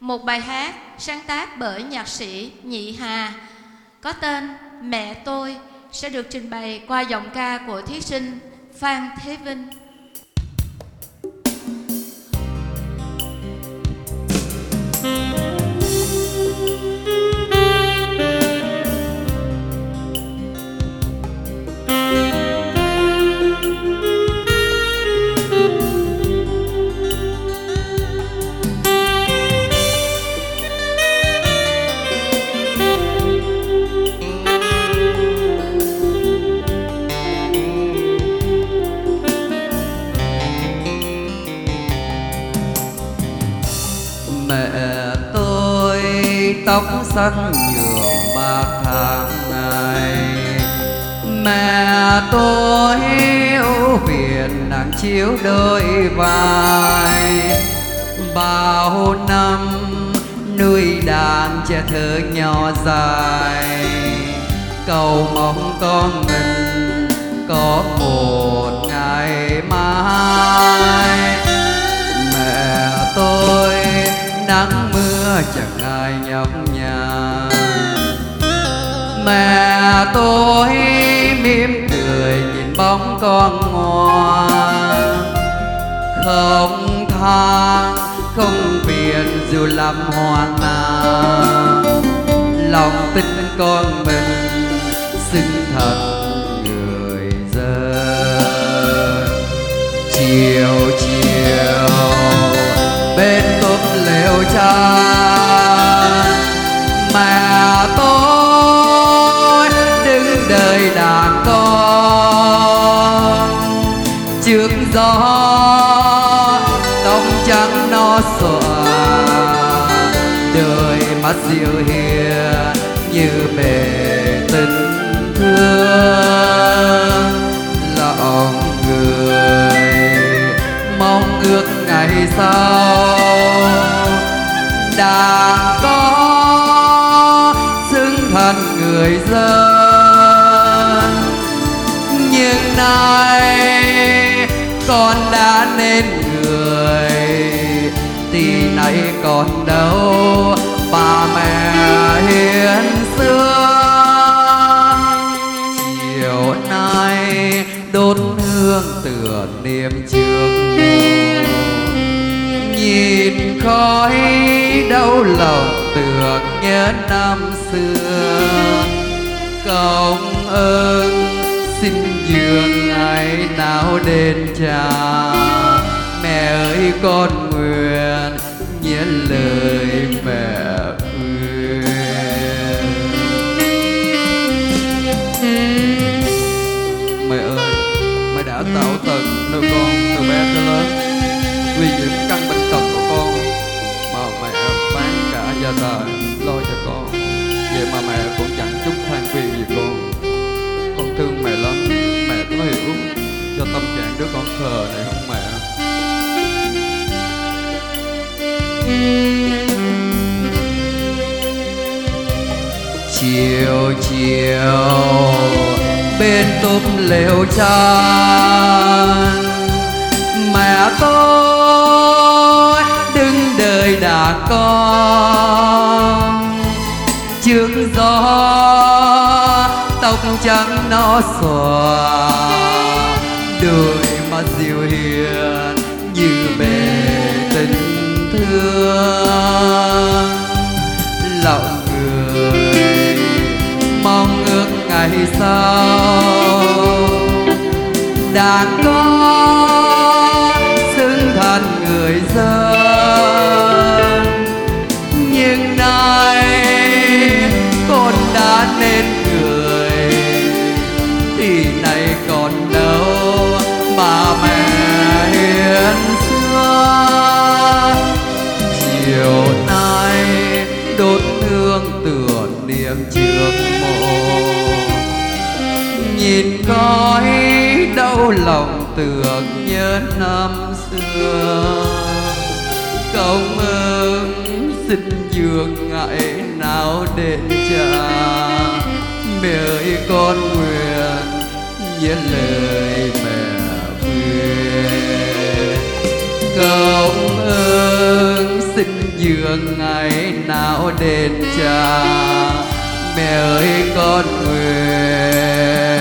một bài hát sáng tác bởi nhạc sĩ Nhị Hà có tên Mẹ Tôi sẽ được trình bày qua giọng ca của thí sinh Phan Thế Vinh. Mẹ tôi tóc xanh nhuộm bạc tháng ngày, mẹ tôi ưu phiền nắng chiếu đôi vai. Bao năm nuôi đàn trẻ thơ nhỏ dài, cầu mong con mình có một ngày mai. Mẹ tôi nắng mưa chẳng ai nhọc nhằn, mẹ tôi mỉm cười nhìn bóng con ngoan. Không than không phiền dù lắm hoang mang, lòng tin con mình xứng thật người dân. Chiều chiều bên tốp lều tràn, mẹ tôi đứng đợi đàn con. Trước gió tóc trắng nó xõa, đời mắt dịu hiền như bể tình thương. Lòng người mong ước ngày sau đàn có xứng thân người dân. Nhưng nay con đã nên người, thì nay còn đâu bà mẹ hiền xưa. Chiều nay đốt hương tựa niềm trước mùa, nhìn khói đau lòng tựa nhớ năm xưa. Công ơn xin dường ngày nào đến cha, mẹ ơi con nguyện nhớ lời mẹ khuyên. Mẹ ơi, mẹ đã tạo tận nuôi con từ bé tới lớn, vì những căn bệnh tật của con mà mẹ bán cả gia tài lo cho con. Vậy mà mẹ cũng chẳng chút than phiền gì con. Con thương mẹ lắm, mẹ có hiểu cho tâm trạng đứa con khờ này không mẹ? Chiều chiều bên tốp lều tràn, mẹ tôi đứng đợi đàn con. Trước gió tóc trắng nó xõa, đôi mắt dịu hiền như bể tình thương. Lòng người mong ước ngày sau đàn có xứng thân người dân. Nhưng nay con đã nên người, thì nay còn đâu bà mẹ hiền xưa. Chiều nay đốt hương tựa niềm trước mộ, nhìn khói đau lòng tựa nhớ năm xưa. Công ơn xin dường ngày nào đến cha, mẹ ơi con nguyện nhớ lời mẹ khuyên. Công ơn xin dường ngày nào đền trả. Mẹ ơi con nguyện